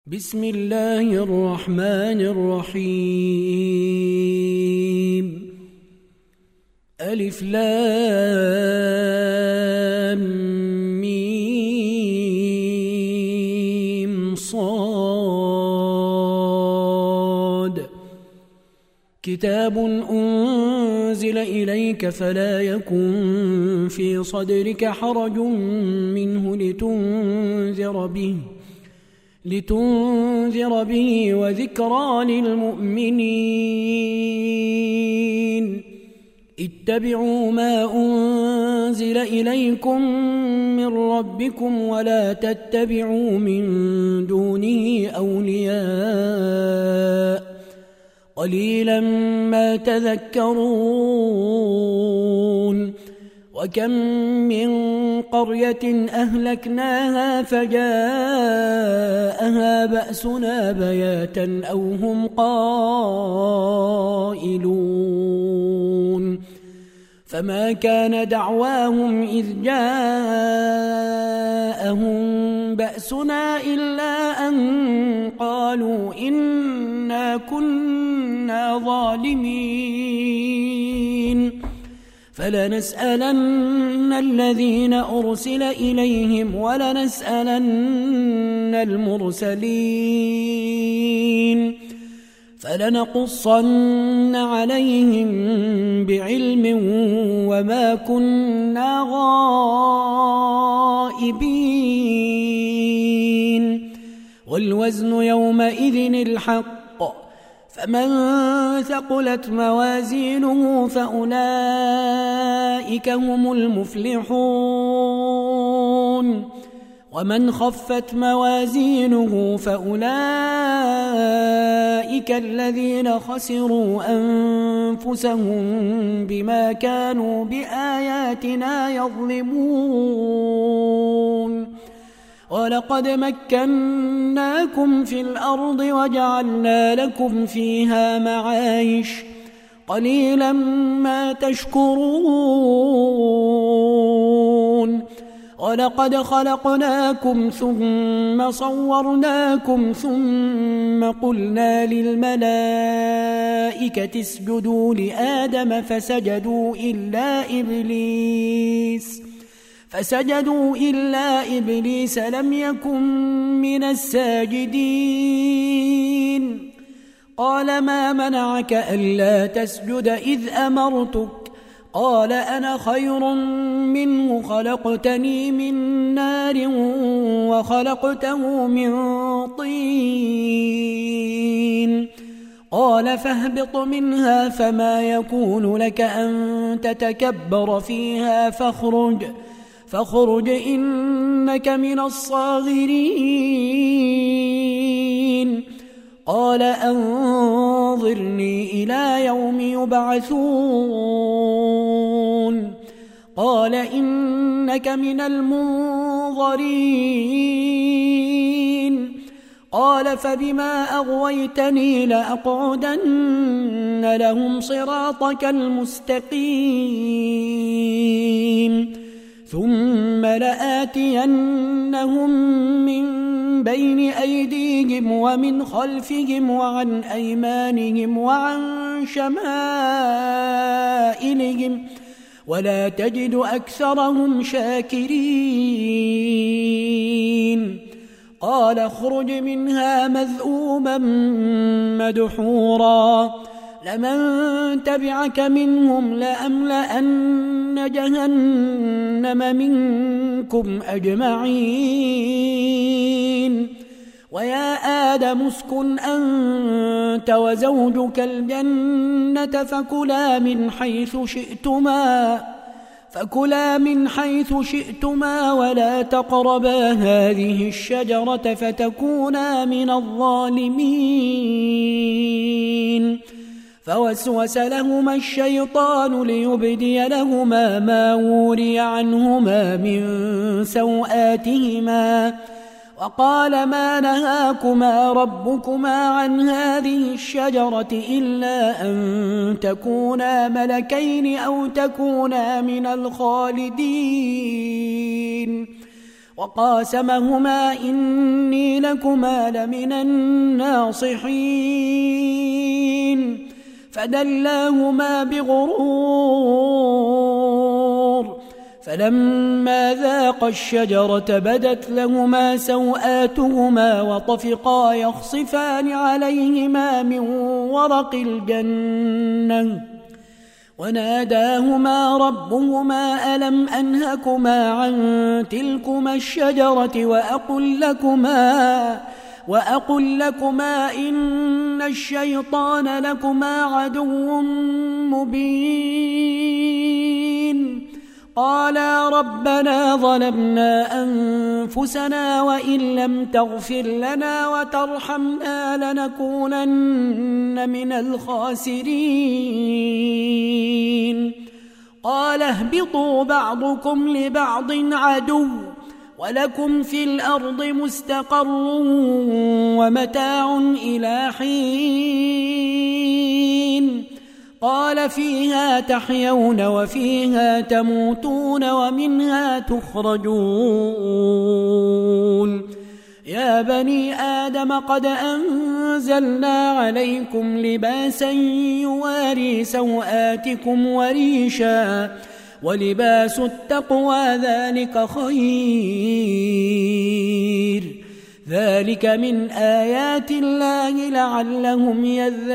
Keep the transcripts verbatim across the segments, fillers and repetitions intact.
بسم الله الرحمن الرحيم. ألف لام ميم صاد. كتاب أنزل إليك فلا يكن في صدرك حرج منه لتنذر به لتنذر به وذكرى للمؤمنين. اتبعوا ما أنزل إليكم من ربكم ولا تتبعوا من دونه أولياء قليلا ما تذكرون. وكم من قرية أهلكناها فجاءها بأسنا بياتا أو هم قائلون. فما كان دعواهم إذ جاءهم بأسنا إلا أن قالوا إنا كنا ظالمين. فلنسألن الذين أرسل إليهم ولنسألن المرسلين فلنقصن عليهم بعلم وما كنا غائبين. والوزن يومئذ الحق فمن ثقلت موازينه فأولئك هم المفلحون. ومن خفت موازينه فأولئك الذين خسروا أنفسهم بما كانوا بآياتنا يظلمون. ولقد مكناكم في الأرض وجعلنا لكم فيها معايش قليلا ما تشكرون. ولقد خلقناكم ثم صورناكم ثم قلنا للملائكة اسجدوا لآدم فسجدوا إلا إبليس فسجدوا إلا إبليس لم يكن من الساجدين. قال ما منعك ألا تسجد إذ أمرتك؟ قال أنا خير منه خلقتني من نار وخلقته من طين. قال فاهبط منها فما يكون لك أن تتكبر فيها فاخرج فاخرج إنك من الصاغرين. قال أنظرني إلى يوم يبعثون. قال إنك من المنظرين. قال فبما أغويتني لأقعدن لهم صراطك المستقيم ثم لآتينهم من بين أيديهم ومن خلفهم وعن أيمانهم وعن شمائلهم ولا تجد أكثرهم شاكرين. قال اخرج منها مذءوما مدحورا لمن تبعك منهم لأملأن جهنم منكم أجمعين. ويا آدم اسكن أنت وزوجك الجنة فكلا من حيث شئتما فكلا من حيث شئتما ولا تقربا هذه الشجرة فتكونا من الظالمين. فوسوس لهما الشيطان ليبدي لهما ما وري عنهما من سوآتهما وقال ما نهاكما ربكما عن هذه الشجرة إلا أن تكونا ملكين أو تكونا من الخالدين. وقاسمهما إني لكما لمن الناصحين فدلاهما بغرور فلما ذاقا الشجرة بدت لهما سوآتهما وطفقا يخصفان عليهما من ورق الجنة وناداهما ربهما ألم أنهكما عن تلكما الشجرة وأقل لكما وأقل لكما إن الشيطان لكما عدو مبين قالا ربنا ظلمنا أنفسنا وإن لم تغفر لنا وترحمنا لنكونن من الخاسرين قال اهبطوا بعضكم لبعض عدو ولكم في الأرض مستقر ومتاع إلى حين قال فيها تحيون وفيها تموتون ومنها تخرجون يا بني آدم قد أنزلنا عليكم لباسا يواري سوآتكم وريشا ولباس التقوى ذلك خير ذلك من آيات الله لعلهم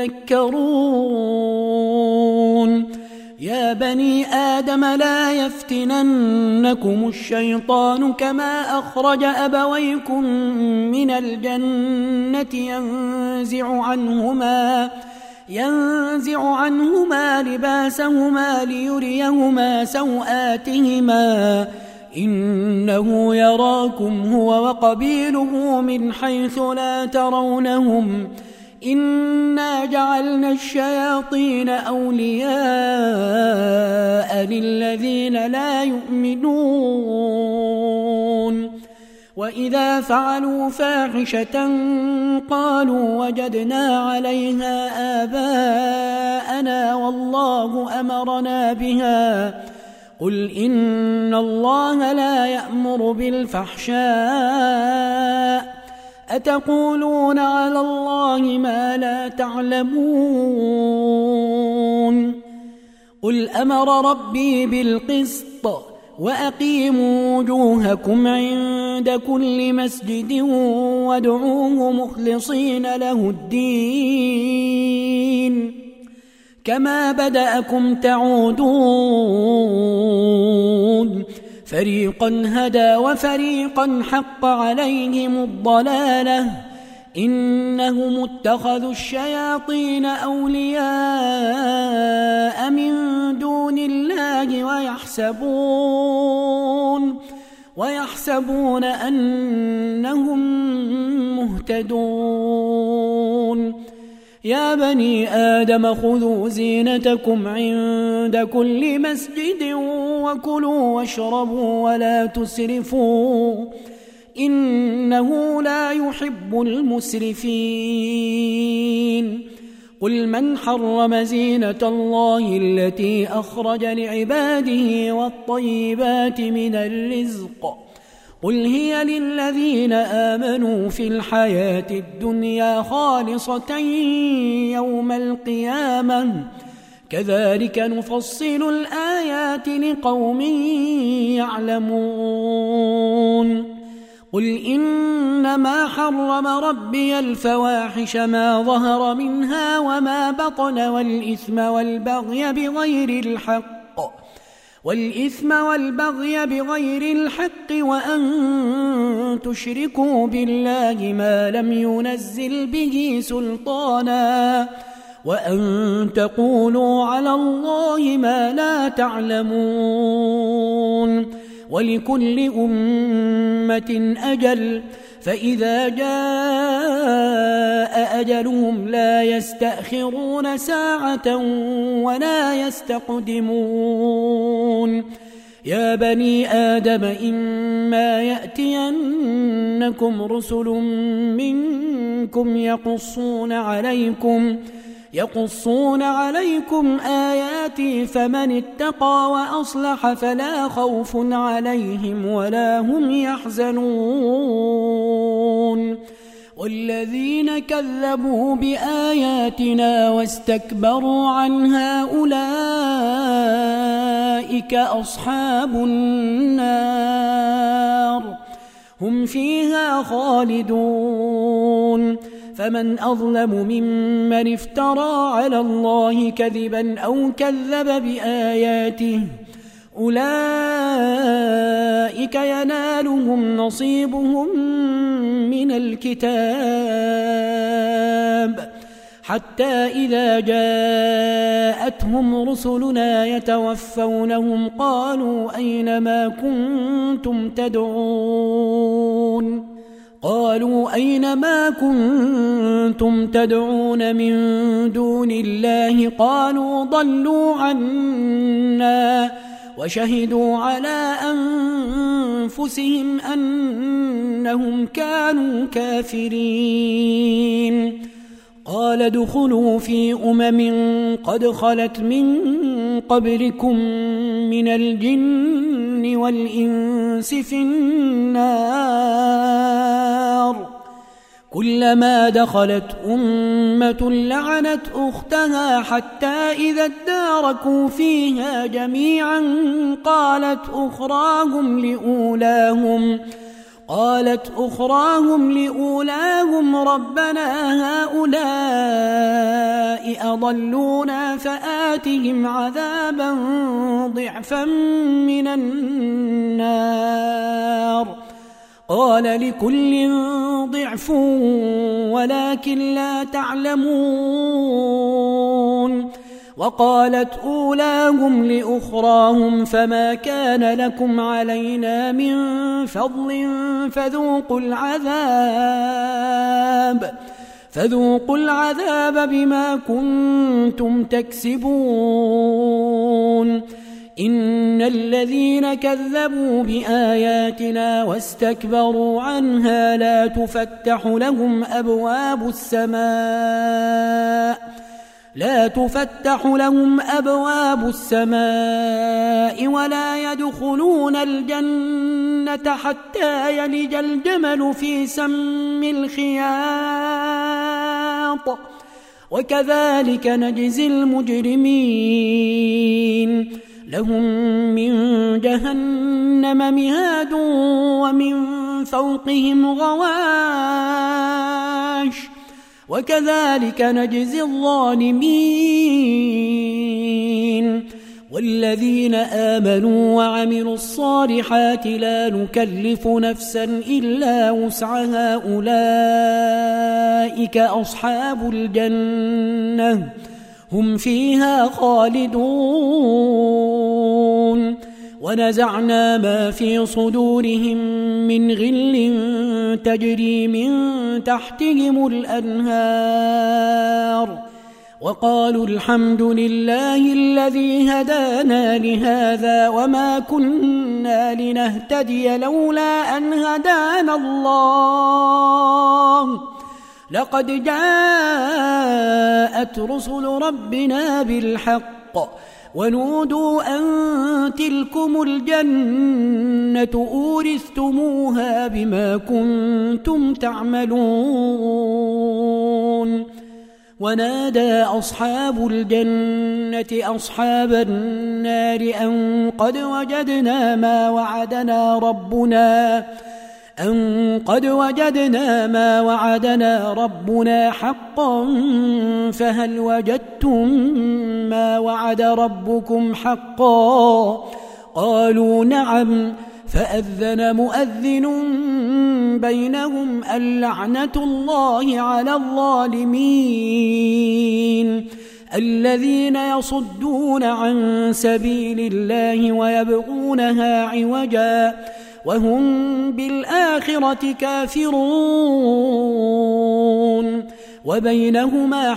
يذكرون يا بني آدم لا يفتننكم الشيطان كما أخرج أبويكم من الجنة ينزع عنهما ينزع عنهما لباسهما ليريهما سوآتهما إنه يراكم هو وقبيله من حيث لا ترونهم إنا جعلنا الشياطين أولياء للذين لا يؤمنون وإذا فعلوا فاحشة قالوا وجدنا عليها آباءنا والله أمرنا بها قل إن الله لا يأمر بالفحشاء أتقولون على الله ما لا تعلمون قل أمر ربي بالقسط وأقيموا وجوهكم عند كل مسجد وادعوه مخلصين له الدين كما بدأكم تعودون فريقا هدى وفريقا حق عليهم الضلالة إنهم اتخذوا الشياطين أولياء من دون الله ويحسبون ويحسبون أنهم مهتدون يا بني آدم خذوا زينتكم عند كل مسجد وكلوا واشربوا ولا تسرفوا إنه لا يحب المسرفين قل من حرم زينة الله التي أخرج لعباده والطيبات من الرزق قل هي للذين آمنوا في الحياة الدنيا خالصة يوم القيامة كذلك نفصل الآيات لقوم يعلمون قل إنما حرم ربي الفواحش ما ظهر منها وما بطن والإثم والبغي بغير الحق والإثم والبغي بغير الحق وأن تشركوا بالله ما لم ينزل به سلطانا وأن تقولوا على الله ما لا تعلمون ولكل أمة أجل فإذا جاء أجلهم لا يستأخرون ساعة ولا يستقدمون يا بني آدم إما يأتينكم رسل منكم يقصون عليكم يقصون عليكم آياتي فمن اتقى وأصلح فلا خوف عليهم ولا هم يحزنون والذين كذبوا بآياتنا واستكبروا عنها أولئك أصحاب النار هم فيها خالدون فمن أظلم ممن افترى على الله كذبا أو كذب بآياته أولئك ينالهم نصيبهم من الكتاب حتى إذا جاءتهم رسلنا يتوفونهم قالوا أين ما كنتم تدعون قالوا أين ما كنتم تدعون من دون الله قالوا ضلوا عنا وشهدوا على أنفسهم أنهم كانوا كافرين قال ادخلوا في أمم قد خلت من قبلكم من الجن والإنس في النار كلما دخلت أمة لعنت أختها حتى إذا اداركوا فيها جميعا قالت أخراهم لأولاهم قالت أخراهم لأولاهم ربنا هؤلاء أضلونا فآتهم عذابا ضعفا من النار قال لكل ضعف ولكن لا تعلمون وقالت أولاهم لأخراهم فما كان لكم علينا من فضل فذوقوا العذاب فذوقوا العذاب بما كنتم تكسبون إن الذين كذبوا بآياتنا واستكبروا عنها لا تفتح لهم أبواب السماء لا تفتح لهم أبواب السماء ولا يدخلون الجنة حتى يلج الجمل في سم الخياط وكذلك نجزي المجرمين لهم من جهنم مهاد ومن فوقهم غواش وكذلك نجزي الظالمين والذين آمنوا وعملوا الصالحات لا نكلف نفسا إلا وسعها أولئك أصحاب الجنة هم فيها خالدون ونزعنا ما في صدورهم من غل تجري من تحتهم الأنهار وقالوا الحمد لله الذي هدانا لهذا وما كنا لنهتدي لولا أن هدانا الله لقد جاءت رسل ربنا بالحق ونودوا أن تلكم الجنة أورثتموها بما كنتم تعملون ونادى أصحاب الجنة أصحاب النار أن قد وجدنا ما وعدنا ربنا أن قد وجدنا ما وعدنا ربنا حقا فهل وجدتم ما وعد ربكم حقا قالوا نعم فأذن مؤذن بينهم اللعنة الله على الظالمين الذين يصدون عن سبيل الله ويبغونها عوجا وهم بالآخرة كافرون وبينهما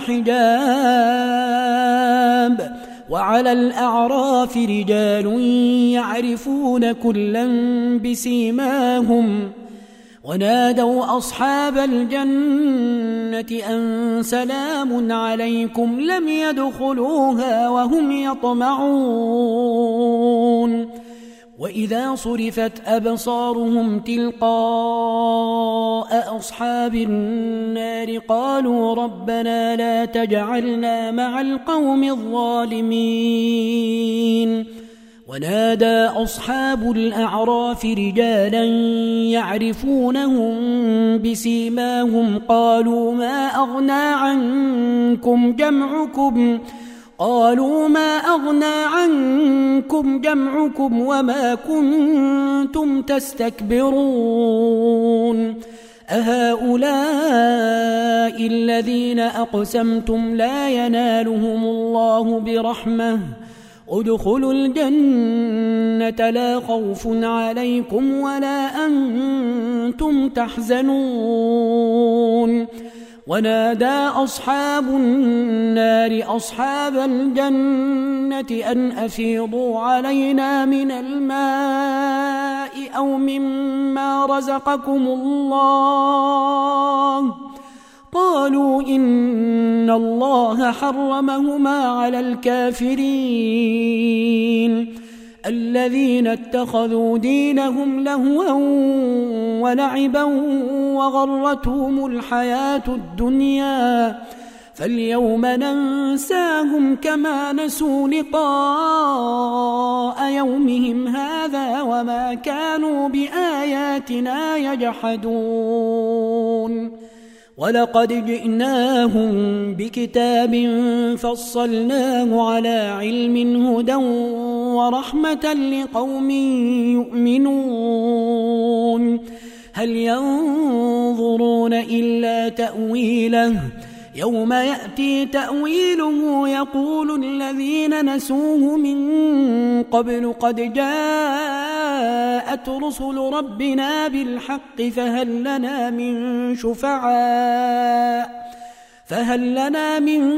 حجاب وعلى الأعراف رجال يعرفون كلا بسيماهم ونادوا أصحاب الجنة أن سلام عليكم لم يدخلوها وهم يطمعون وإذا صرفت أبصارهم تلقاء أصحاب النار قالوا ربنا لا تجعلنا مع القوم الظالمين ونادى أصحاب الأعراف رجالا يعرفونهم بسيماهم قالوا ما أغنى عنكم جمعكم قالوا ما أغنى عنكم جمعكم وما كنتم تستكبرون أهؤلاء الذين أقسمتم لا ينالهم الله برحمة ادخلوا الجنة لا خوف عليكم ولا أنتم تحزنون ونادى أصحاب النار أصحاب الجنة أن أفيضوا علينا من الماء أو مما رزقكم الله قالوا إن الله حرمهما على الكافرين الذين اتخذوا دينهم لهوا ولعبا وغرتهم الحياة الدنيا فاليوم ننساهم كما نسوا لقاء يومهم هذا وما كانوا بآياتنا يجحدون ولقد جئناهم بكتاب فصلناه على علم هدى ورحمة لقوم يؤمنون هل ينظرون إلا تأويله يوم يأتي تأويله يقول الذين نسوه من قبل قد جاءت رسل ربنا بالحق فهل لنا من شفعاء فهل لنا من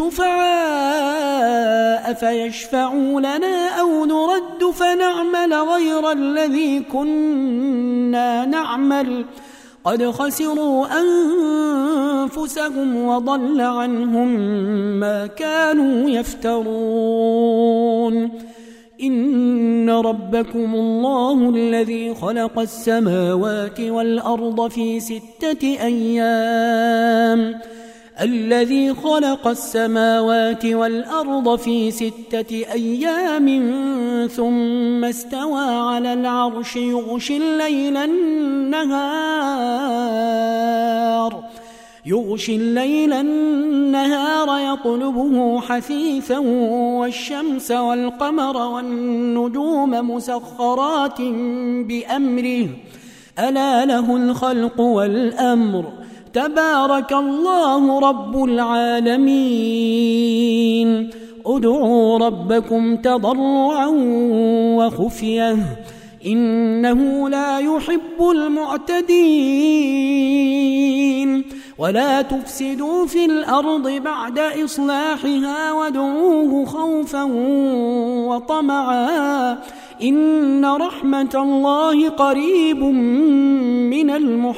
شفعاء فيشفعوا لنا أو نرد فنعمل غير الذي كنا نعمل قد خسروا أنفسهم وضل عنهم ما كانوا يفترون إن ربكم الله الذي خلق السماوات والأرض في ستة أيام الذي خلق السماوات والأرض في ستة أيام ثم استوى على العرش يغشي الليل النهار يغشي الليل النهار يطلبه حثيثا والشمس والقمر والنجوم مسخرات بأمره ألا له الخلق والأمر تبارك الله رب العالمين ادعوا ربكم تضرعا وخفية إنه لا يحب المعتدين ولا تفسدوا في الأرض بعد إصلاحها وادعوه خوفا وطمعا إن رحمة الله قريب من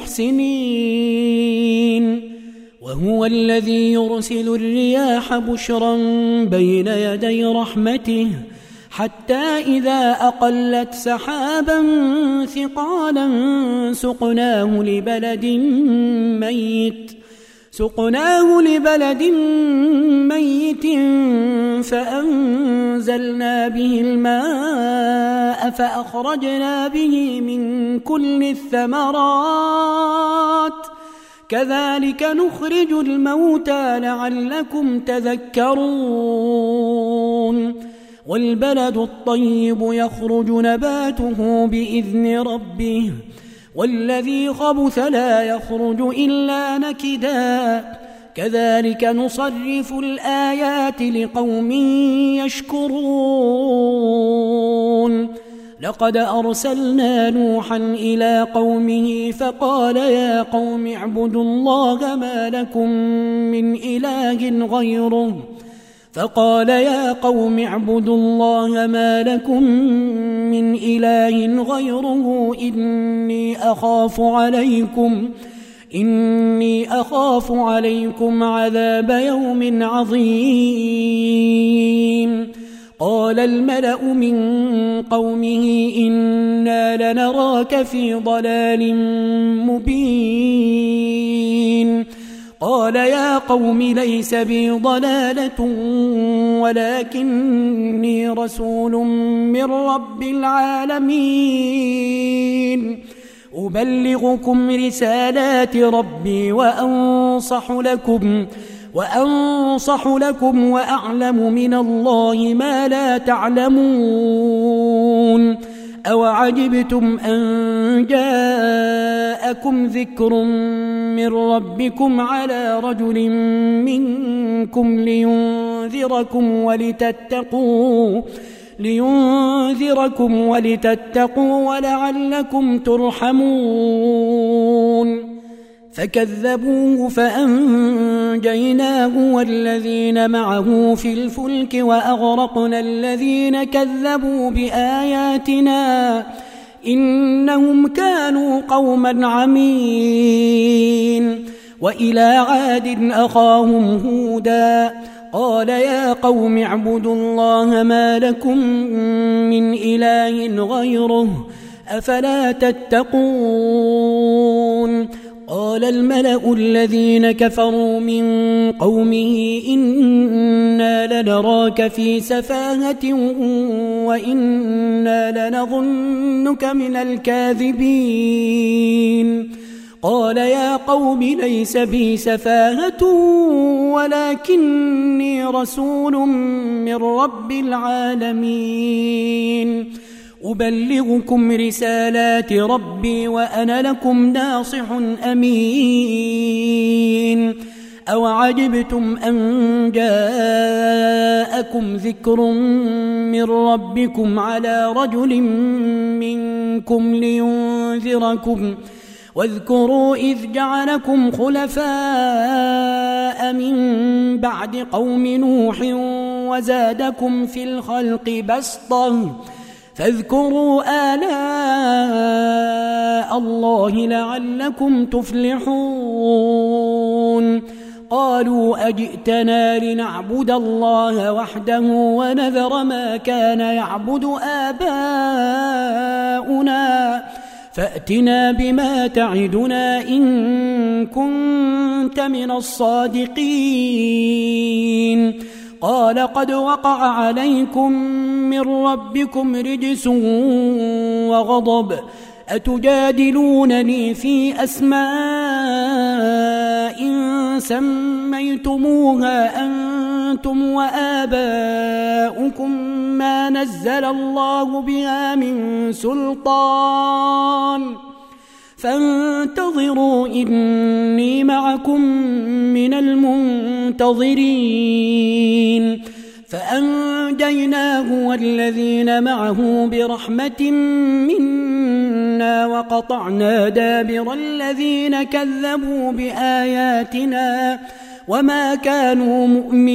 المحسنين وهو الذي يرسل الرياح بشرا بين يدي رحمته حتى إذا أقلت سحابا ثقالا سقناه لبلد ميت سقناه لبلد ميت فأنزلنا به الماء فأخرجنا به من كل الثمرات كذلك نخرج الموتى لعلكم تذكرون والبلد الطيب يخرج نباته بإذن ربه والذي خبث لا يخرج إلا نكدا كذلك نصرف الآيات لقوم يشكرون لقد أرسلنا نوحا إلى قومه فقال يا قوم اعبدوا الله ما لكم من إله غيره فقال يا قوم اعبدوا الله ما لكم من إله غيره إني أخاف عليكم إني أخاف عليكم عذاب يوم عظيم. قال الملأ من قومه إنا لنراك في ضلال مبين. قال يا قوم ليس بي ضلالة ولكني رسول من رب العالمين أبلغكم رسالات ربي وأنصح لكم وأنصح لكم وأعلم من الله ما لا تعلمون. أوعجبتم أن جاءكم ذكر من ربكم على رجل منكم لينذركم ولتتقوا لينذركم ولتتقوا ولعلكم ترحمون. فكذبوه فأنجيناه والذين معه في الفلك وأغرقنا الذين كذبوا بآياتنا إنهم كانوا قوما عمين. وإلى عاد أخاهم هودا قال يا قوم اعبدوا الله ما لكم من إله غيره أفلا تتقون. قال الملأ الذين كفروا من قومه إنا لنراك في سفاهة وإنا لنظنك من الكاذبين. قال يا قوم ليس بي سفاهة ولكني رسول من رب العالمين أبلغكم رسالات ربي وأنا لكم ناصح أمين. أوعجبتم أن جاءكم ذكر من ربكم على رجل منكم لينذركم واذكروا إذ جعلكم خلفاء من بعد قوم نوح وزادكم في الخلق بسطة فاذكروا آلاء الله لعلكم تفلحون. قالوا أجئتنا لنعبد الله وحده ونذر ما كان يعبد آباؤنا فأتنا بما تعدنا إن كنت من الصادقين. قال قد وقع عليكم من ربكم رجس وغضب أتجادلونني في أسماء سميتموها أنتم وآباؤكم ما نزل الله بها من سلطان فانتظروا إني معكم من المنتظرين. فأنجيناه والذين معه برحمة منا وقطعنا دابر الذين كذبوا بآياتنا وما كانوا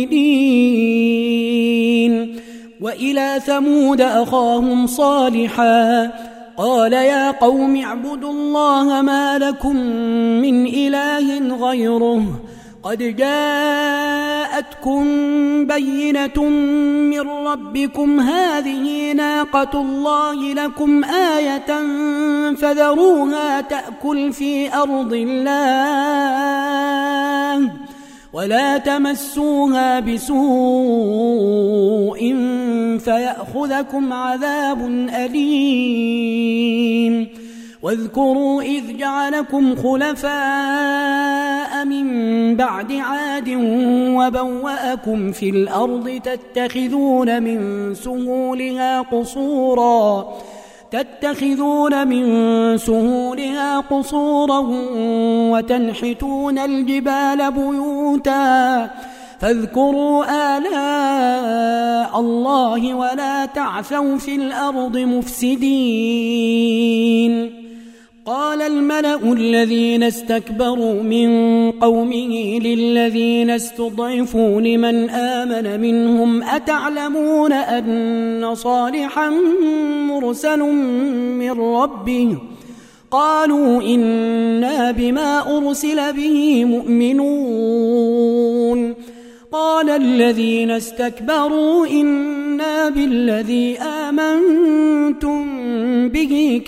مؤمنين. وإلى ثمود أخاهم صالحا قال يا قوم اعبدوا الله ما لكم من إله غيره قد جاءتكم بينة من ربكم هذه ناقة الله لكم آية فذروها تأكل في أرض الله ولا تمسوها بسوء فيأخذكم عذاب أليم. واذكروا إذ جعلكم خلفاء من بعد عاد وبوأكم في الأرض تتخذون من سهولها قصورا تتخذون من سهولها قصورا وتنحتون الجبال بيوتا فاذكروا آلاء الله ولا تعثوا في الأرض مفسدين. قال الملأ الذين استكبروا من قومه للذين استضعفوا لمن آمن منهم أتعلمون أن صالحا مرسل من ربه قالوا إنا بما أرسل به مؤمنون قال الذين استكبروا إنا بالذي آمنتم به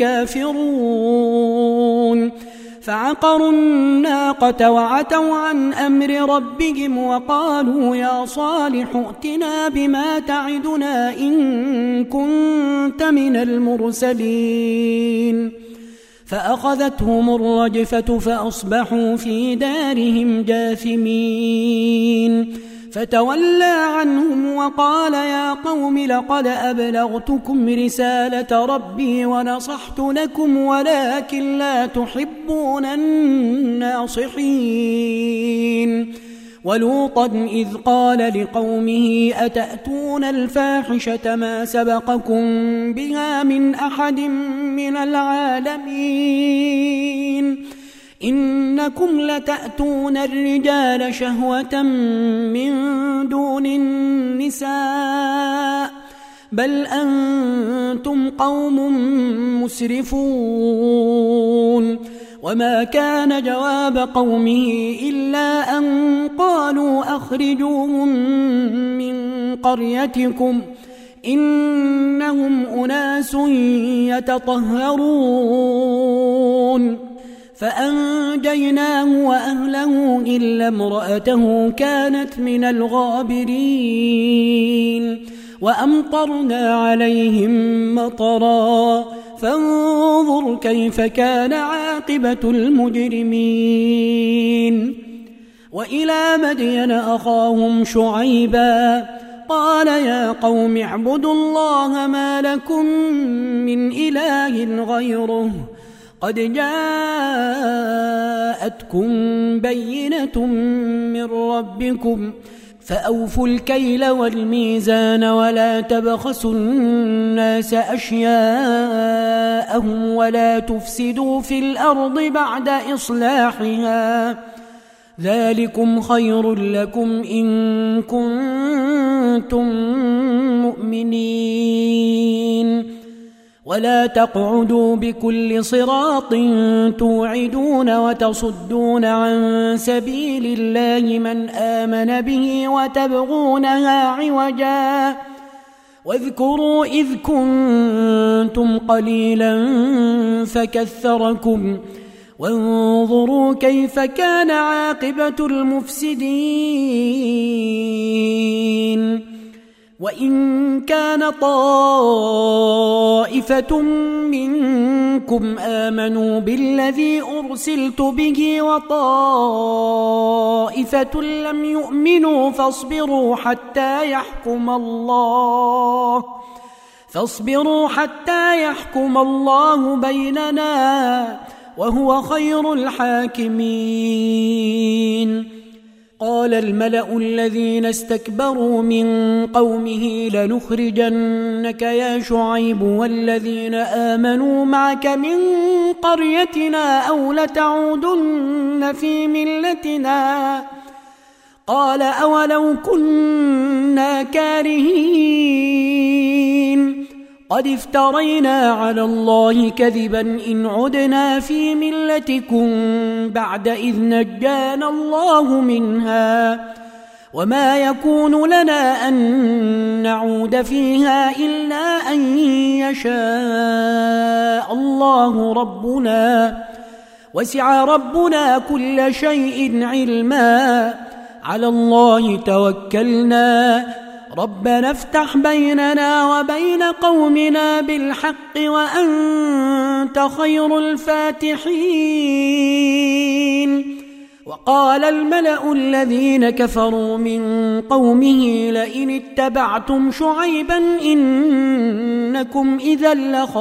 كافرون فعقروا الناقة وعتوا عن أمر ربهم وقالوا يا صالح ائتنا بما تعدنا إن كنت من المرسلين فأخذتهم الرجفة فأصبحوا في دارهم جاثمين فتولى عنهم وقال يا قوم لقد أبلغتكم رسالة ربي ونصحت لكم ولكن لا تحبون الناصحين ولوطا إذ قال لقومه أتأتون الفاحشة ما سبقكم بها من أحد من العالمين إنكم لتأتون الرجال شهوة من دون النساء بل أنتم قوم مسرفون وما كان جواب قومه إلا أن قالوا أخرجوهم من قريتكم إنهم أناس يتطهرون فأنجيناه وأهله إلا امرأته كانت من الغابرين وأمطرنا عليهم مطرا فانظر كيف كان عاقبة المجرمين وإلى مدين أخاهم شعيبا قال يا قوم اعبدوا الله ما لكم من إله غيره قد جاءتكم بينة من ربكم فأوفوا الكيل والميزان ولا تبخسوا الناس أشياءهم ولا تفسدوا في الأرض بعد إصلاحها ذلكم خير لكم إن كنتم مؤمنين ولا تقعدوا بكل صراط توعدون وتصدون عن سبيل الله من آمن به وتبغونها عوجا واذكروا إذ كنتم قليلا فكثركم وانظروا كيف كان عاقبة المفسدين وإن كان طائفة منكم آمنوا بالذي أرسلت به وطائفة لم يؤمنوا فاصبروا حتى يحكم الله فاصبروا حتى يحكم الله بيننا وهو خير الحاكمين قال الملأ الذين استكبروا من قومه لنخرجنك يا شعيب والذين آمنوا معك من قريتنا أو لتعودن في ملتنا قال أولو كنا كارهين قد افترينا على الله كذبا إن عدنا في ملتكم بعد إذ نجانا الله منها وما يكون لنا أن نعود فيها إلا أن يشاء الله ربنا وسع ربنا كل شيء علما على الله توكلنا ربنا افتح بيننا وبين قومنا بالحق وأنت خير الفاتحين وقال الملأ الذين كفروا من قومه لئن اتبعتم شعيبا إنكم إذا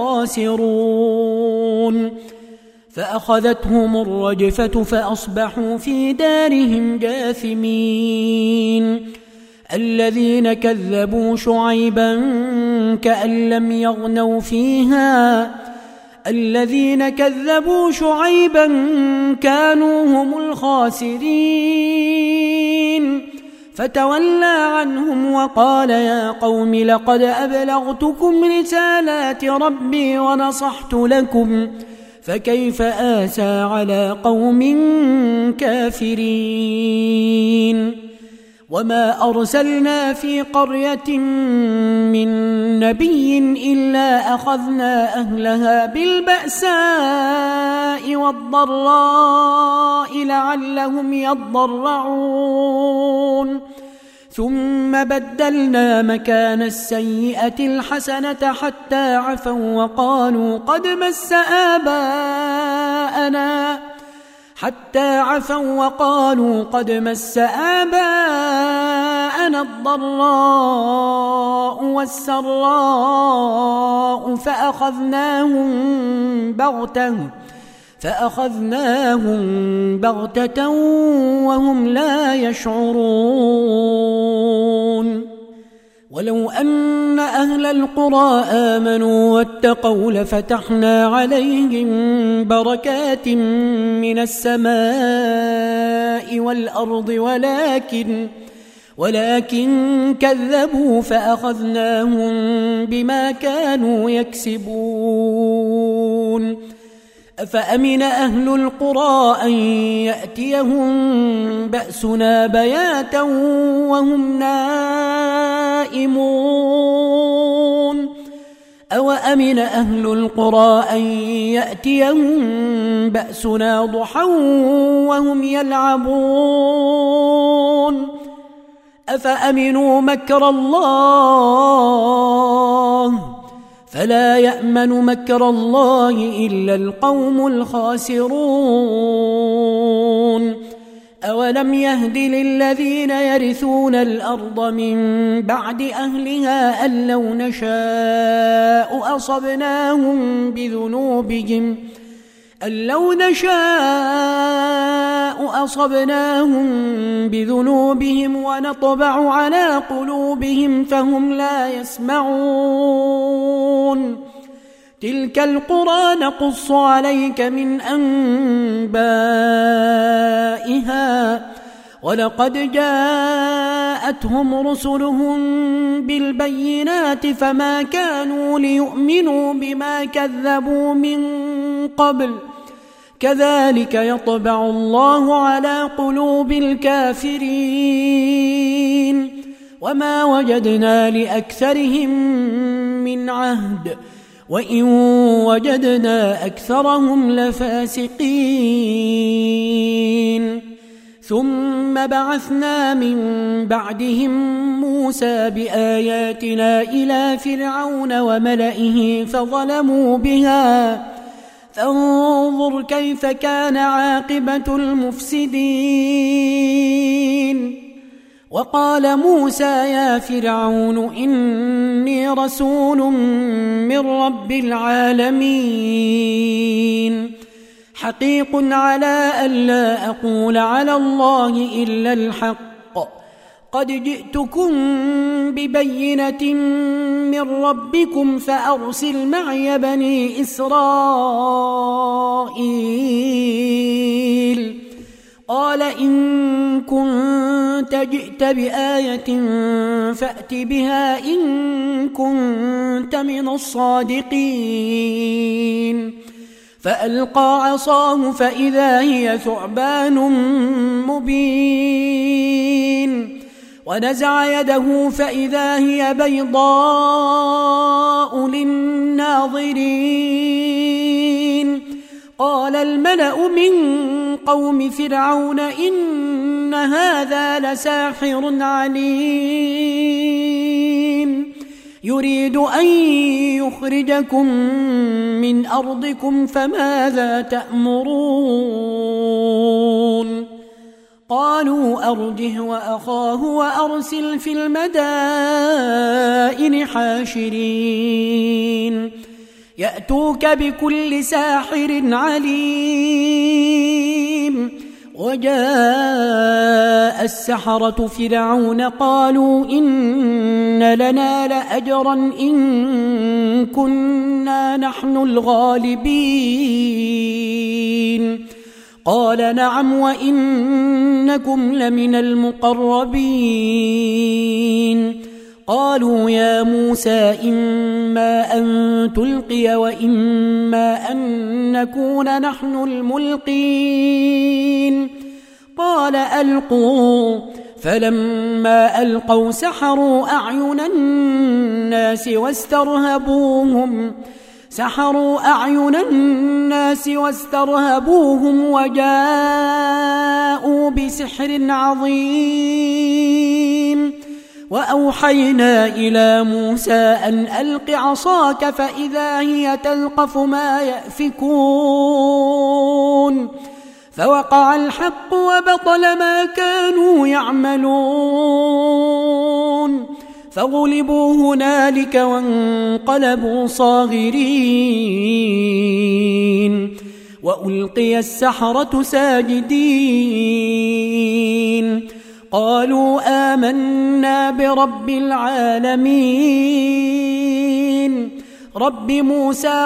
لخاسرون فأخذتهم الرجفة فأصبحوا في دارهم جاثمين الذين كذبوا شعيبا كأن لم يغنوا فيها الذين كذبوا شعيبا كانوا هم الخاسرين فتولى عنهم وقال يا قوم لقد أبلغتكم رسالات ربي ونصحت لكم فكيف آسى على قوم كافرين وما أرسلنا في قرية من نبي إلا أخذنا أهلها بالبأساء والضراء لعلهم يضرعون ثم بدلنا مكان السيئة الحسنة حتى عفوا وقالوا قد مس آباءنا حتى عفوا وقالوا قد مس آباءنا الضراء والسراء فأخذناهم بغتة فأخذناهم بغتة وهم لا يشعرون ولو أن أهل القرى آمنوا واتقوا لفتحنا عليهم بركات من السماء والأرض ولكن ولكن كذبوا فأخذناهم بما كانوا يكسبون أفأمن أهل القرى أن يأتيهم بأسنا بياتا وهم نائمون أوأمن أهل القرى أن يأتيهم بأسنا ضحى وهم يلعبون أفأمنوا مكر الله فلا يأمن مكر الله إلا القوم الخاسرون أولم يهد للذين يرثون الأرض من بعد أهلها أن لو نشاء أصبناهم بذنوبهم أن لو نشاء أصبناهم بذنوبهم ونطبع على قلوبهم فهم لا يسمعون تلك القرى نقص عليك من أنبائها ولقد جاءتهم رسلهم بالبينات فما كانوا ليؤمنوا بما كذبوا من قبل كذلك يطبع الله على قلوب الكافرين وما وجدنا لأكثرهم من عهد وإن وجدنا أكثرهم لفاسقين ثم بعثنا من بعدهم موسى بآياتنا إلى فرعون وملئه فظلموا بها فانظر كيف كان عاقبة المفسدين وقال موسى يا فرعون إني رسول من رب العالمين حقيق على ألا أقول على الله إلا الحق قد جئتكم ببينة من ربكم فأرسل معي بني إسرائيل قال إن كنت جئت بآية فأت بها إن كنت من الصادقين فألقى عصاه فإذا هي ثعبان مبين ونزع يده فإذا هي بيضاء للناظرين قال الملأ من قوم فرعون إن هذا لساحر عليم يريد أن يخرجكم من أرضكم فماذا تأمرون قالوا أرجه وأخاه وأرسل في المدائن حاشرين يأتوك بكل ساحر عليم وجاء السحرة فرعون قالوا إن لنا لأجرا إن كنا نحن الغالبين قال نعم وإنكم لمن المقربين قالوا يا موسى إما أن تلقي وإما أن نكون نحن الملقين قال ألقوا فلما ألقوا سحروا أعين الناس واسترهبوهم سحروا أعين الناس واسترهبوهم وجاءوا بسحر عظيم وأوحينا إلى موسى أن ألق عصاك فإذا هي تلقف ما يأفكون فوقع الحق وبطل ما كانوا يعملون فغلبوا هنالك وانقلبوا صاغرين وألقي السحرة ساجدين قالوا آمنا برب العالمين رب موسى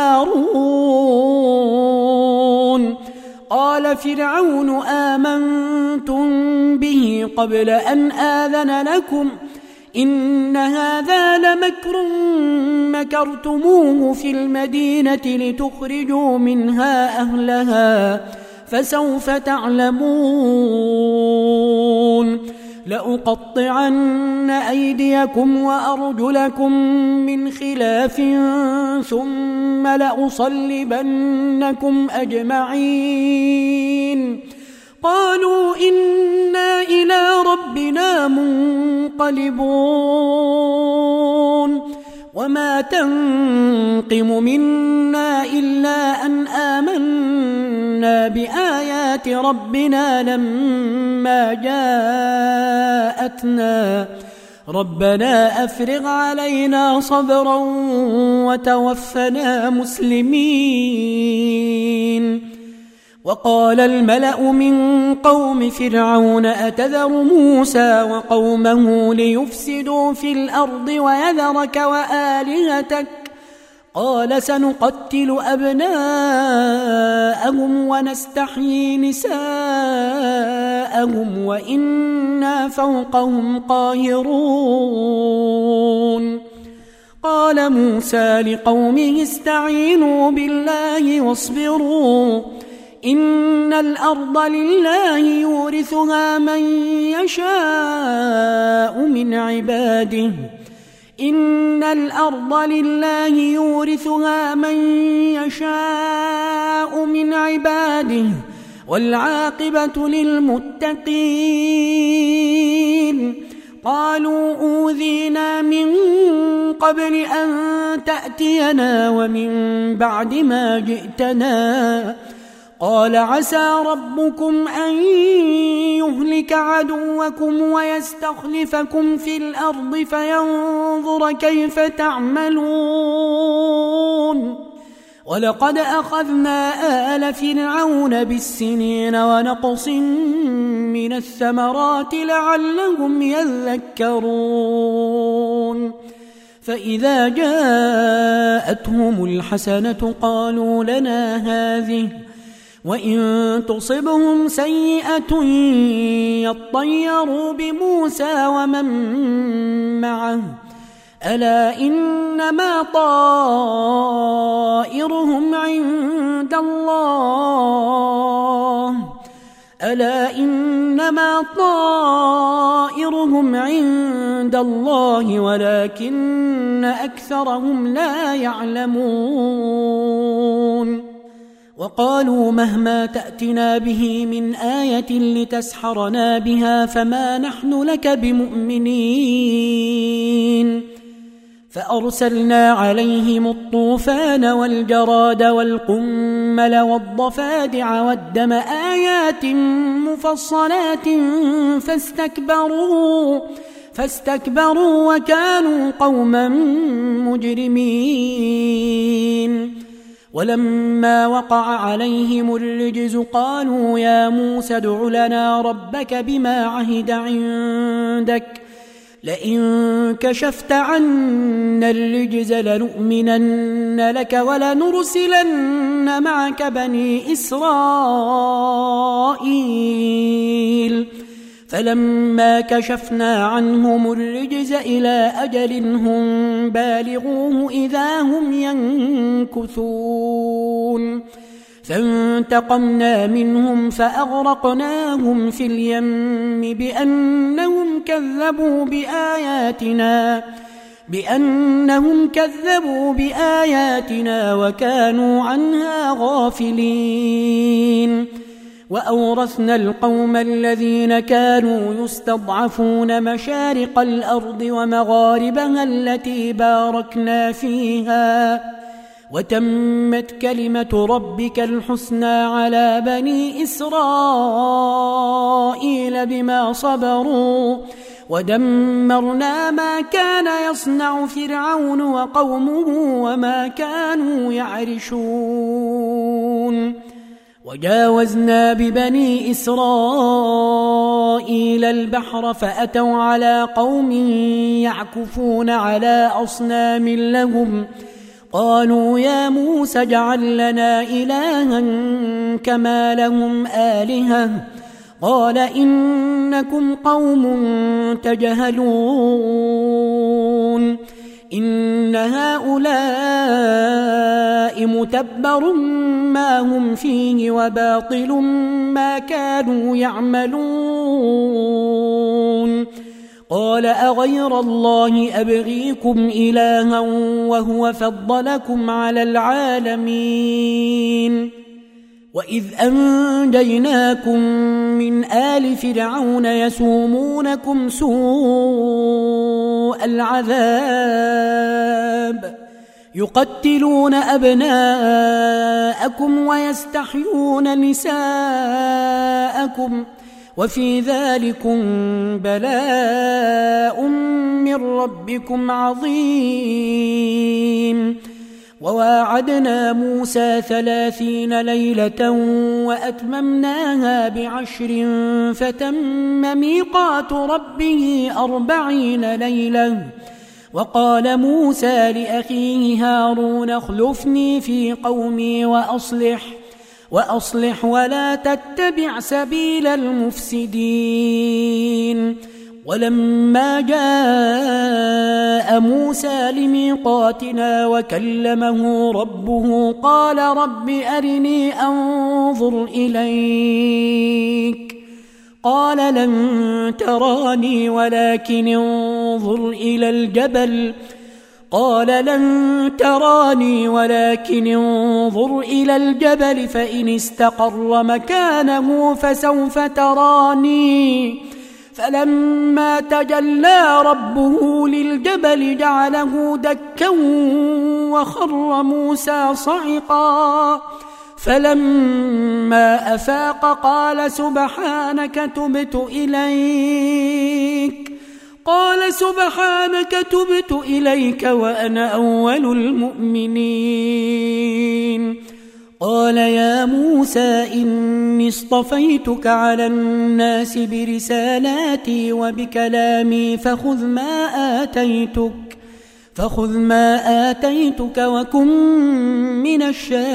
وهارون قال فرعون آمنتم به قبل أن آذن لكم إن هذا لمكر مكرتموه في المدينة لتخرجوا منها أهلها فسوف تعلمون لأقطعن أيديكم وأرجلكم من خلاف ثم لأصلبنكم أجمعين قالوا إنا إلى ربنا منقلبون وما تنقم منا إلا أن آمنا بآيات ربنا لما جاءتنا ربنا أفرغ علينا صبرا وتوفنا مسلمين وقال الملأ من قوم فرعون أتذر موسى وقومه ليفسدوا في الأرض ويذرك وآلهتك قال سنقتل أبناءهم ونستحيي نساءهم وإنا فوقهم قاهرون قال موسى لقومه استعينوا بالله واصبروا إن الأرض لله يورثها من يشاء من عباده إن الأرض لله يورثها من يشاء من عباده والعاقبة للمتقين قالوا أوذينا من قبل أن تأتينا ومن بعد ما جئتنا قال عسى ربكم أن يهلك عدوكم ويستخلفكم في الأرض فينظر كيف تعملون ولقد أخذنا آل فرعون بالسنين ونقص من الثمرات لعلهم يذكرون فإذا جاءتهم الحسنة قالوا لنا هذه وإن تصبهم سيئة يطيروا بموسى ومن معه ألا إنما طائرهم عند الله ألا إنما طائرهم عند الله ولكن أكثرهم لا يعلمون وقالوا مهما تأتنا به من آية لتسحرنا بها فما نحن لك بمؤمنين فأرسلنا عليهم الطوفان والجراد والقمل والضفادع والدم آيات مفصلات فاستكبروا فاستكبروا وكانوا قوما مجرمين ولما وقع عليهم الرجز قالوا يا موسى ادع لنا ربك بما عهد عندك لئن كشفت عنا الرجز لنؤمنن لك ولنرسلن معك بني إسرائيل فلما كشفنا عنهم الرجز إلى أجل هم بالغوه إذا هم ينكثون فانتقمنا منهم فأغرقناهم في اليم بأنهم كذبوا بآياتنا بأنهم كذبوا بآياتنا وكانوا عنها غافلين وأورثنا القوم الذين كانوا يستضعفون مشارق الأرض ومغاربها التي باركنا فيها وتمت كلمة ربك الحسنى على بني إسرائيل بما صبروا ودمرنا ما كان يصنع فرعون وقومه وما كانوا يعرشون وجاوزنا ببني إسرائيل البحر فأتوا على قوم يعكفون على أصنام لهم قالوا يا موسى اجعل لنا إلها كما لهم آلهة قال إنكم قوم تجهلون إن هؤلاء متبر ما هم فيه وباطل ما كانوا يعملون قال أغير الله أبغيكم إلها وهو فضلكم على العالمين وإذ أنجيناكم من آل فرعون يسومونكم سوء العذاب يقتلون أبناءكم ويستحيون نساءكم وفي ذلكم بلاء من ربكم عظيم وواعدنا موسى ثلاثين ليلة وأتممناها بعشر فتم ميقات ربه أربعين ليلة وقال موسى لأخيه هارون اخلفني في قومي وأصلح وأصلح ولا تتبع سبيل المفسدين ولما جاء موسى لميقاتنا وكلمه ربه قال رب أرني أنظر إليك قال لن تراني ولكن انظر إلى الجبل قال لن تراني ولكن انظر إلى الجبل فإن استقر مكانه فسوف تراني فلما تجلى ربه للجبل جعله دكا وخر موسى صعقا فلما أفاق قال سبحانك تبت إليك قال سبحانك تبت إليك وأنا أول المؤمنين قال يا موسى إني اصطفيتك على الناس برسالاتي وبكلامي فخذ ما آتيتك فخذ ما آتيتك وكن من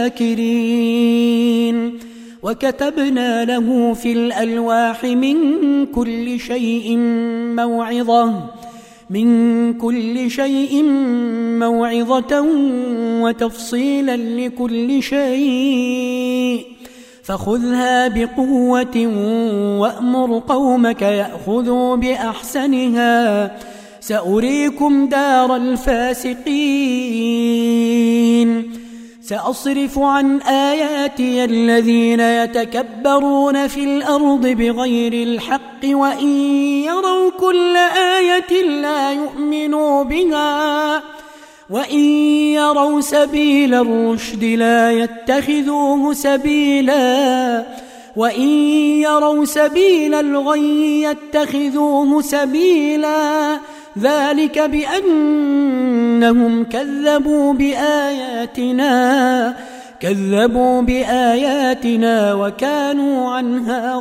الشاكرين وكتبنا له في الألواح من كل شيء موعظة من كل شيء موعظة وتفصيلا لكل شيء فخذها بقوة وأمر قومك يأخذوا بأحسنها سأريكم دار الفاسقين سأصرف عن آياتي الذين يتكبرون في الأرض بغير الحق وإن يروا كل آية لا يؤمنوا بها وإن يروا سبيل الرشد لا يتخذوه سبيلا وإن يروا سبيل الغي يتخذوه سبيلا ذلك بأنهم كذبوا بآياتنا كذبوا بآياتنا وكانوا عنها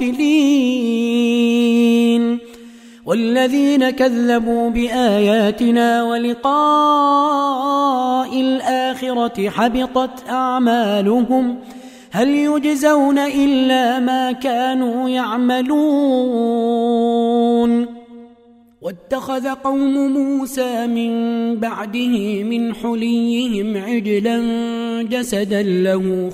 غافلين والذين كذبوا بآياتنا ولقاء الآخرة حبطت أعمالهم هل يجزون إلا ما كانوا يعملون واتخذ قوم موسى من بعده من حليهم عجلا جسدا له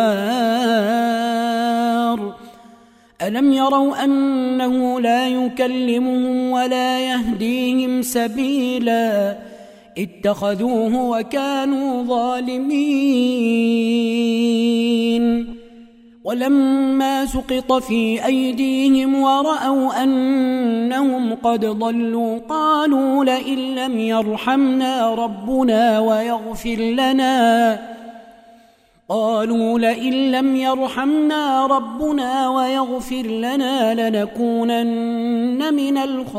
خوار ألم يروا أنه لا يكلمهم ولا يهديهم سبيلا اتخذوه وكانوا ظالمين ولما سقط في أيديهم ورأوا أنهم قد ضلوا قالوا لئن لم يرحمنا ربنا ويغفر لنا قالوا لئن لم يرحمنا ربنا ويغفر لنا لنكونن من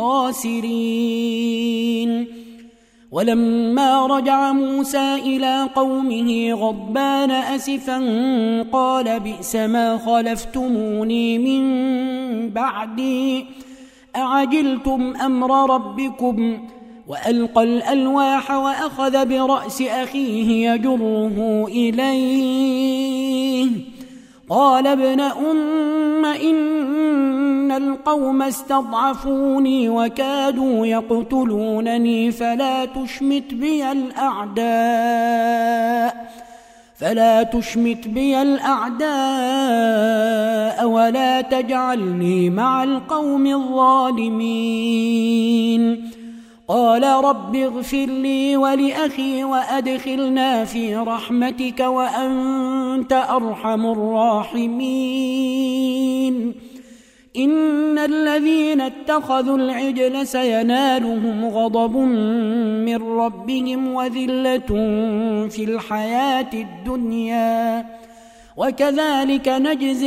الخاسرين ولما رجع موسى إلى قومه غضبان أسفا قال بئس ما خلفتموني من بعدي أعجلتم أمر ربكم وألقى الألواح وأخذ برأس أخيه يجره إليه قال ابن أم إن القوم استضعفوني وكادوا يقتلونني فلا تشمت بي الأعداء فلا تشمت بي الأعداء ولا تجعلني مع القوم الظالمين قال رب اغفر لي ولأخي وأدخلنا في رحمتك وأنت أرحم الراحمين إن الذين اتخذوا العجل سينالهم غضب من ربهم وذلة في الحياة الدنيا وكذلك نجزي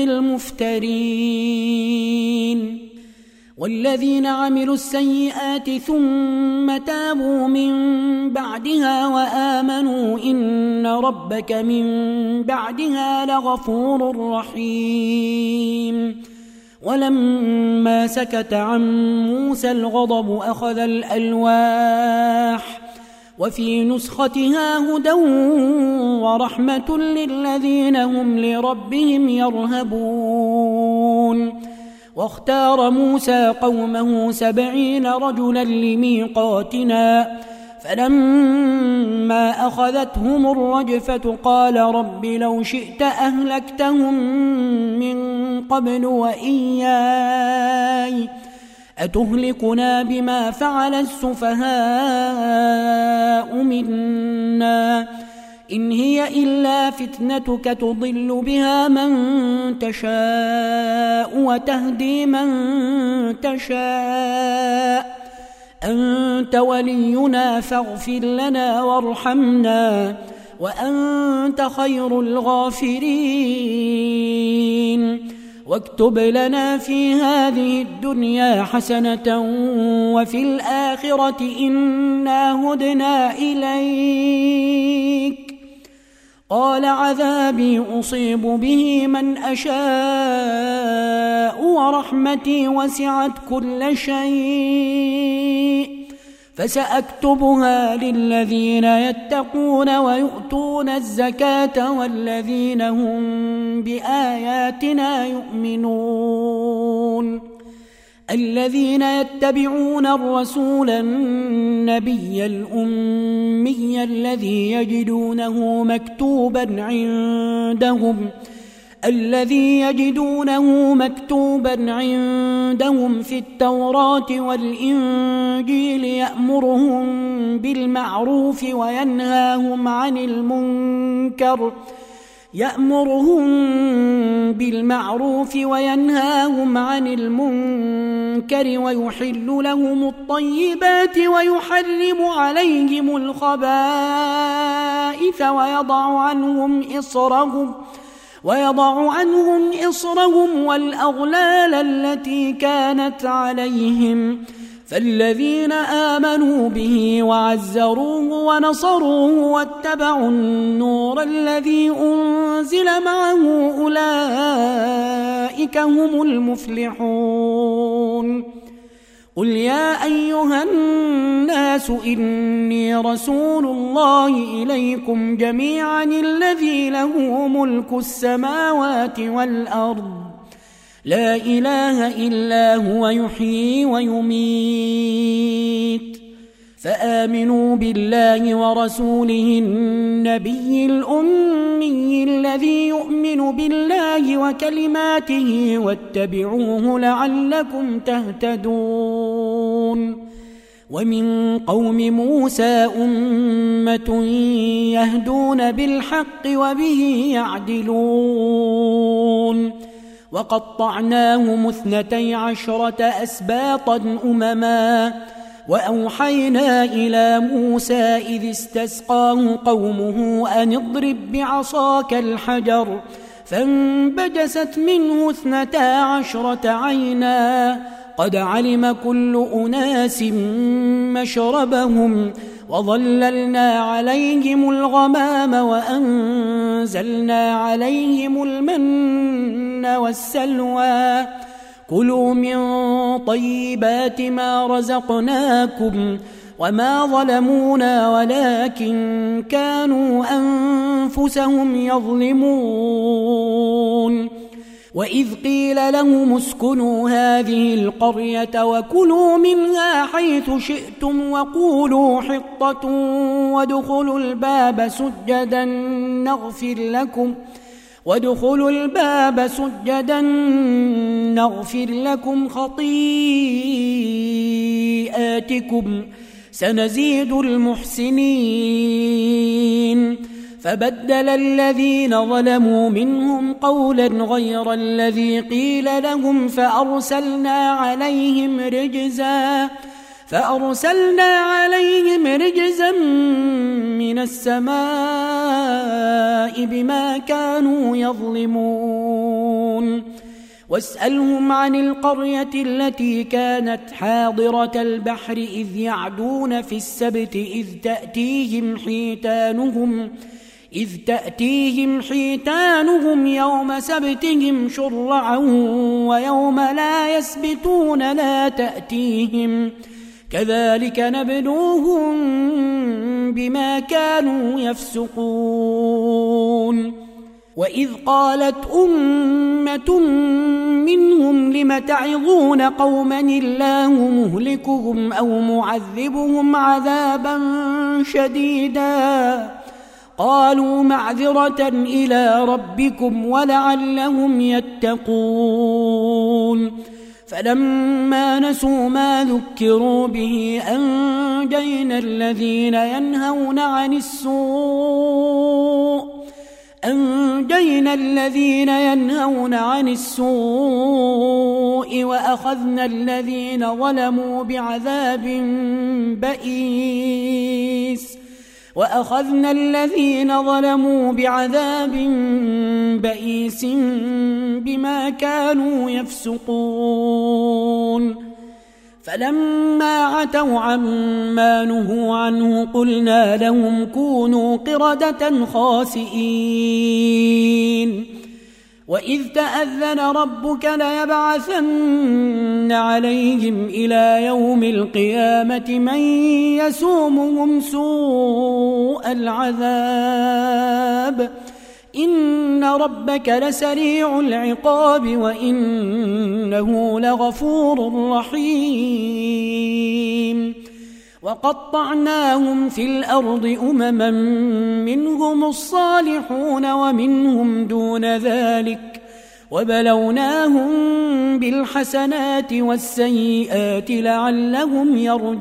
المفترين والذين عملوا السيئات ثم تابوا من بعدها وآمنوا إن ربك من بعدها لغفور رحيم ولما سكت عن موسى الغضب أخذ الألواح وفي نسختها هدى ورحمة للذين هم لربهم يرهبون واختار موسى قومه سبعين رجلا لميقاتنا فلما أخذتهم الرجفة قال رب لو شئت أهلكتهم من قبل وإياي أتهلكنا بما فعل السفهاء منا إن هي إلا فتنتك تضل بها من تشاء وتهدي من تشاء أنت ولينا فاغفر لنا وارحمنا وأنت خير الغافرين واكتب لنا في هذه الدنيا حسنة وفي الآخرة إنا هدنا إليك قال عذابي أصيب به من أشاء ورحمتي وسعت كل شيء فسأكتبها للذين يتقون ويؤتون الزكاة والذين هم بآياتنا يؤمنون الذين يتبعون الرسول النبي الأمي الذي يجدونه مكتوبا عندهم الذي يجدونه مكتوبا عندهم في التوراة والإنجيل يأمرهم بالمعروف وينهاهم عن المنكر يأمرهم بالمعروف وينهاهم عن المنكر ويحل لهم الطيبات ويحرم عليهم الخبائث ويضع عنهم إصرهم ويضع عنهم إصرهم والأغلال التي كانت عليهم فالذين آمنوا به وعزروه ونصروه واتبعوا النور الذي أنزل معه أولئك هم المفلحون قل يا أيها الناس إني رسول الله إليكم جميعا الذي له ملك السماوات والأرض لا إله إلا هو يحيي ويميت فآمنوا بالله ورسوله النبي الأمي الذي يؤمن بالله وكلماته واتبعوه لعلكم تهتدون ومن قوم موسى أمة يهدون بالحق وبه يعدلون وقطعناهم اثنتي عشرة أسباطا أمما وأوحينا إلى موسى إذ استسقاه قومه أن اضرب بعصاك الحجر فانبجست منه اثنتا عشرة عينا قد علم كل أناس مشربهم وظللنا عليهم الغمام وأنزلنا عليهم المن والسلوى كلوا من طيبات ما رزقناكم وما ظلمونا ولكن كانوا أنفسهم يظلمون وإذ قيل لهم اسكنوا هذه القرية وكلوا منها حيث شئتم وقولوا حطة وادخلوا الباب سجدا نغفر لكم وادخلوا الباب سجدا نغفر لكم خطيئاتكم سنزيد المحسنين فبدل الذين ظلموا منهم قولا غير الذي قيل لهم فأرسلنا عليهم رجزا فأرسلنا عليهم رجزا من السماء بما كانوا يظلمون واسألهم عن القرية التي كانت حاضرة البحر إذ يعدون في السبت إذ تأتيهم حيتانهم إذ تأتيهم حيتانهم يوم سبتهم شرعا ويوم لا يسبتون لا تأتيهم كذلك نبلوهم بما كانوا يفسقون وإذ قالت أمة منهم لم تعظون قوما الله مهلكهم أو معذبهم عذابا شديدا قالوا معذرة إلى ربكم ولعلهم يتقون فلما نسوا ما ذكروا به أنجينا الذين ينهون عن السوء أنجينا الذين ينهون عن السوء وأخذنا الذين ظلموا بعذاب بئيس وأخذنا الذين ظلموا بعذاب بئيس بما كانوا يفسقون فلما عتوا عما نهوا عنه قلنا لهم كونوا قردة خاسئين وإذ تأذن ربك ليبعثن عليهم إلى يوم القيامة من يسومهم سوء العذاب إن ربك لسريع العقاب وإنه لغفور رحيم وقطعناهم في الأرض أمما منهم الصالحون ومنهم دون ذلك وبلوناهم بالحسنات والسيئات لعلهم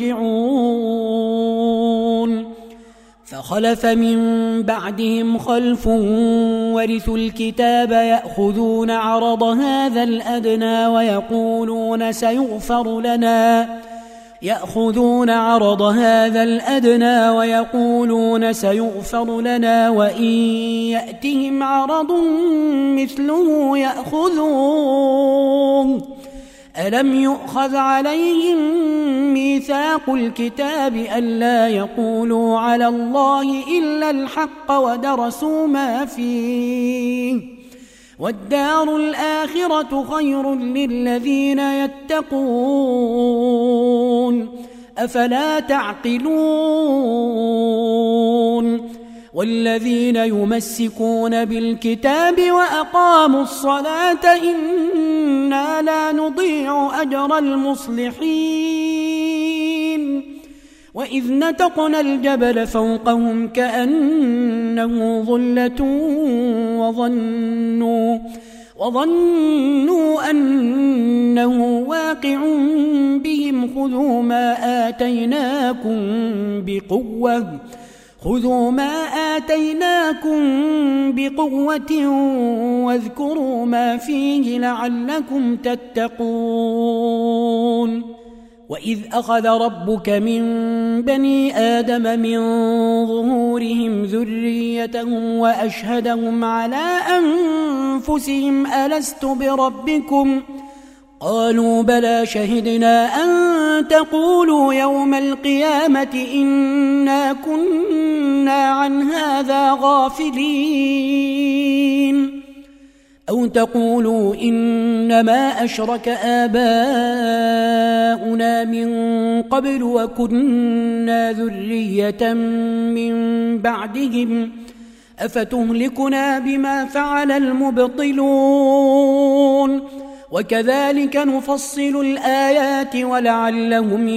يرجعون فخلف من بعدهم خلف ورثوا الكتاب يأخذون عرض هذا الأدنى ويقولون سيغفر لنا يأخذون عرض هذا الأدنى ويقولون سيغفر لنا وإن يأتهم عرض مثله يأخذوه ألم يؤخذ عليهم ميثاق الكتاب ألا يقولوا على الله إلا الحق ودرسوا ما فيه والدار الآخرة خير للذين يتقون أفلا تعقلون والذين يمسكون بالكتاب وأقاموا الصلاة إنا لا نضيع أجر المصلحين وإذ نتقنا الجبل فوقهم كأنه ظلة وظنوا, وظنوا أنه واقع بهم خذوا ما آتيناكم بقوة خذوا ما آتيناكم بقوة واذكروا ما فيه لعلكم تتقون وإذ أخذ ربك من بني آدم من ظهورهم ذريتهم وأشهدهم على أنفسهم ألست بربكم قالوا بلى شهدنا أن تقولوا يوم القيامة إنا كنا عن هذا غافلين أو تقولوا إنما أشرك آباؤنا من قبل وكنا ذرية من بعدهم أفتهلكنا بما فعل المبطلون وكذلك نفصل الآيات ولعلهم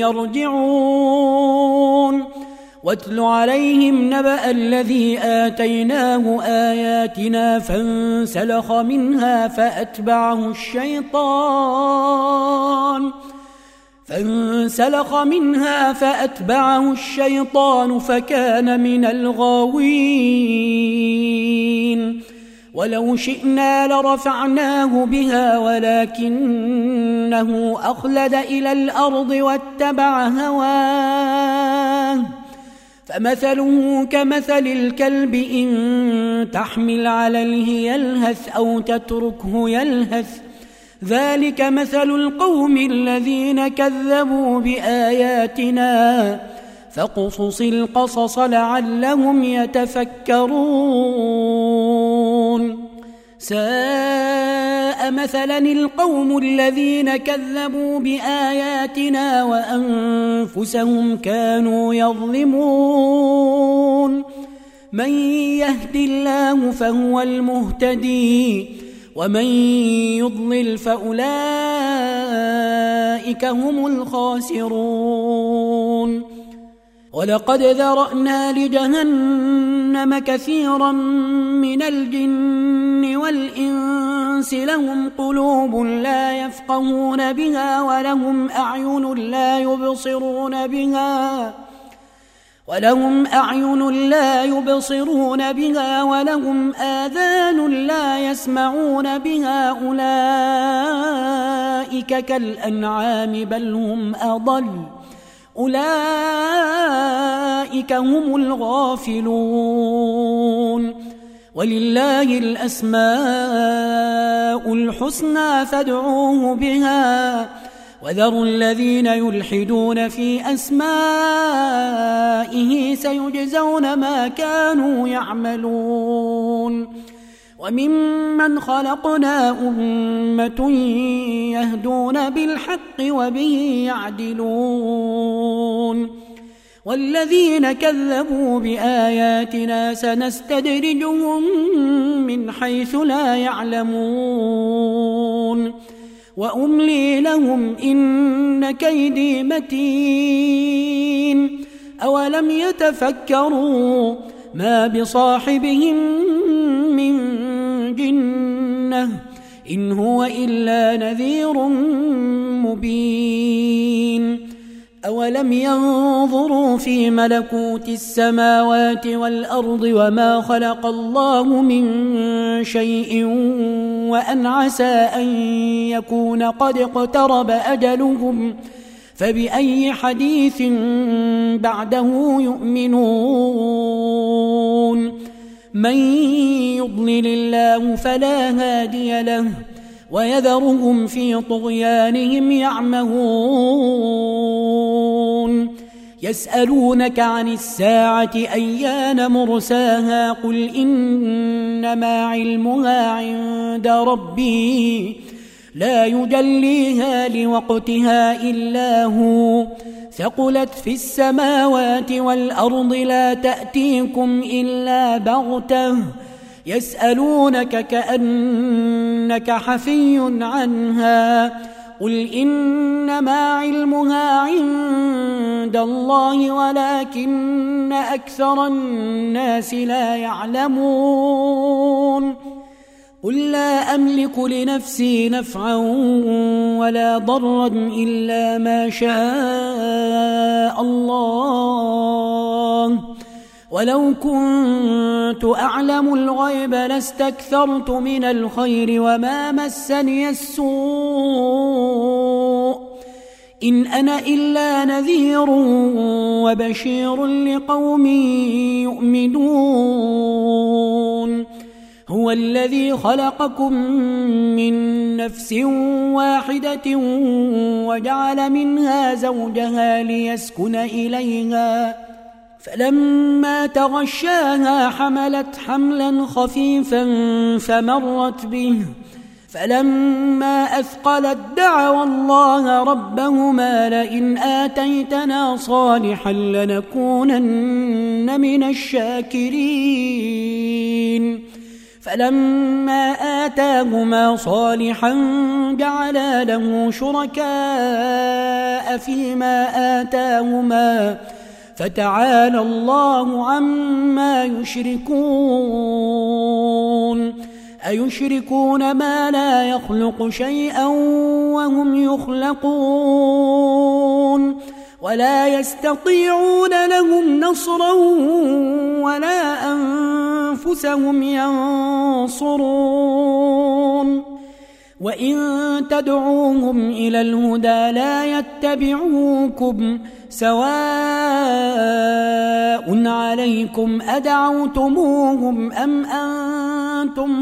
يرجعون واتل عليهم نبأ الذي آتيناه آياتنا فانسلخ منها فأتبعه الشيطان فانسلخ منها فأتبعه الشيطان فكان من الغاوين ولو شئنا لرفعناه بها ولكنه أخلد إلى الأرض واتبع هواه فمثله كمثل الكلب إن تحمل عليه يلهث أو تتركه يلهث ذلك مثل القوم الذين كذبوا بآياتنا فاقصص القصص لعلهم يتفكرون ساء مثلا القوم الذين كذبوا بآياتنا وأنفسهم كانوا يظلمون من يهد الله فهو المهتدي ومن يضلل فأولئك هم الخاسرون ولقد ذرأنا لجهنم كثيرا من الجن والإنس لهم قلوب لا يفقهون بها ولهم أعين لا يبصرون بها ولهم أعين لا يبصرون بها ولهم آذان لا يسمعون بها أولئك كالأنعام بل هم أضل أولئك هم الغافلون ولله الأسماء الحسنى فادعوه بها وذروا الذين يلحدون في أسمائه سيجزون ما كانوا يعملون وممن خلقنا أمة يهدون بالحق وبه يعدلون والذين كذبوا بآياتنا سنستدرجهم من حيث لا يعلمون وأملي لهم إن كيدي متين أولم يتفكروا ما بصاحبهم من جنة إن هو إلا نذير مبين أولم ينظروا في ملكوت السماوات والأرض وما خلق الله من شيء وأن عسى أن يكون قد اقترب أجلهم فبأي حديث بعده يؤمنون من يضلل الله فلا هادي له ويذرهم في طغيانهم يعمهون يسألونك عن الساعة أيان مرساها قل إنما علمها عند ربي لا يجليها لوقتها إلا هو ثقلت في السماوات والأرض لا تأتيكم إلا بغتة يسألونك كأنك حفي عنها قل إنما علمها عند الله ولكن أكثر الناس لا يعلمون قل لا أملك لنفسي نفعا ولا ضرا إلا ما شاء الله ولو كنت أعلم الغيب لاستكثرت من الخير وما مسني السوء إن أنا إلا نذير وبشير لقوم يؤمنون هو الذي خلقكم من نفس واحدة وجعل منها زوجها ليسكن إليها فلما تغشاها حملت حملا خفيفا فمرت به فلما أثقلت دعوا الله ربهما لئن آتيتنا صالحا لنكونن من الشاكرين فلما آتاهما صالحا جعلا له شركاء فيما آتاهما فتعالى الله عما يشركون أيشركون ما لا يخلق شيئا وهم يخلقون ولا يستطيعون لهم نصرا ولا أنفسهم ينصرون وإن تدعوهم إلى الهدى لا يتبعوكم سواء عليكم أدعوتموهم أم أنتم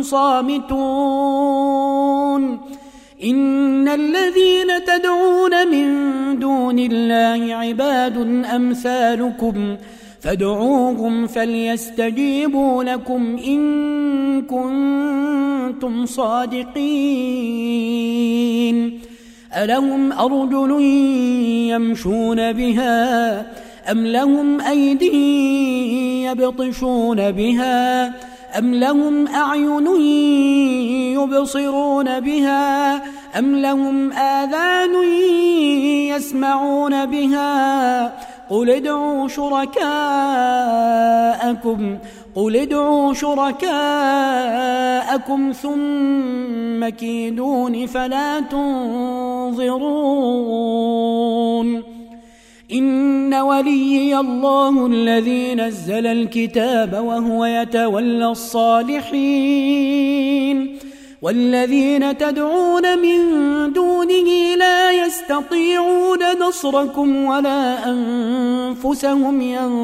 صامتون إن الذين تدعون من دون الله عباد أمثالكم فادعوهم فليستجيبوا لكم إن كنتم صادقين ألهم أرجل يمشون بها أم لهم أيدي يبطشون بها أم لهم أعين يبصرون بها أم لهم آذان يسمعون بها قل ادعوا شركاءكم قل ادعوا شركاءكم ثم كيدون فلا تنظرون إن وليي الله الذي نزل الكتاب وهو يتولى الصالحين والذين تدعون من دونه لا يستطيعون نصركم ولا أنفسهم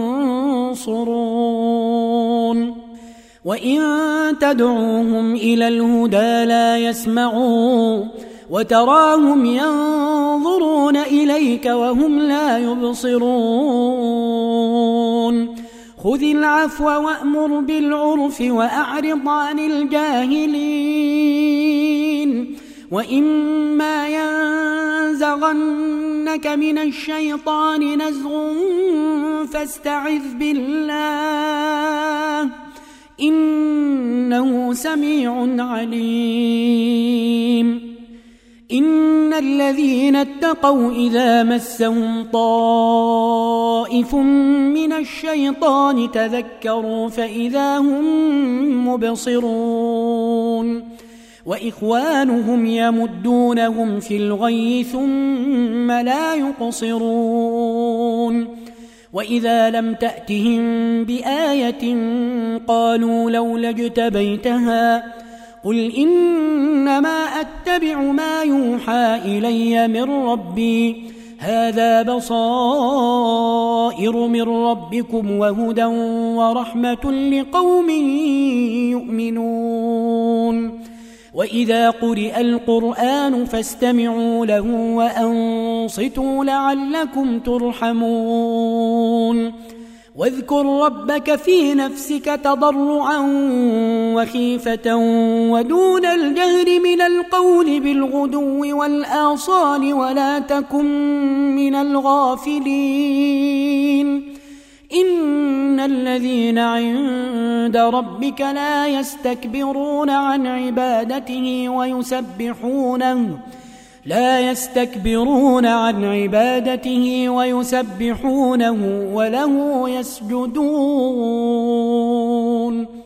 ينصرون وإن تدعوهم إلى الهدى لا يسمعون وتراهم ينظرون إليك وهم لا يبصرون خذ العفو وأمر بالعرف وأعرض عن الجاهلين وإما ينزغنك من الشيطان نزغ فاستعذ بالله إنه سميع عليم إن الذين اتقوا إذا مسهم طائف من الشيطان تذكروا فإذا هم مبصرون وإخوانهم يمدونهم في الغي ثم لا يقصرون وإذا لم تأتهم بآية قالوا لولا اجتبيتها قل إنما أتبع ما يوحى إلي من ربي هذا بصائر من ربكم وهدى ورحمة لقوم يؤمنون وإذا قرئ القرآن فاستمعوا له وأنصتوا لعلكم ترحمون واذكر ربك في نفسك تضرعا وخيفة ودون الجهر من القول بالغدو والآصال ولا تكن من الغافلين إن الذين عند ربك لا يستكبرون عن عبادته ويسبحونه لا يستكبرون عن عبادته ويسبحونه وله يسجدون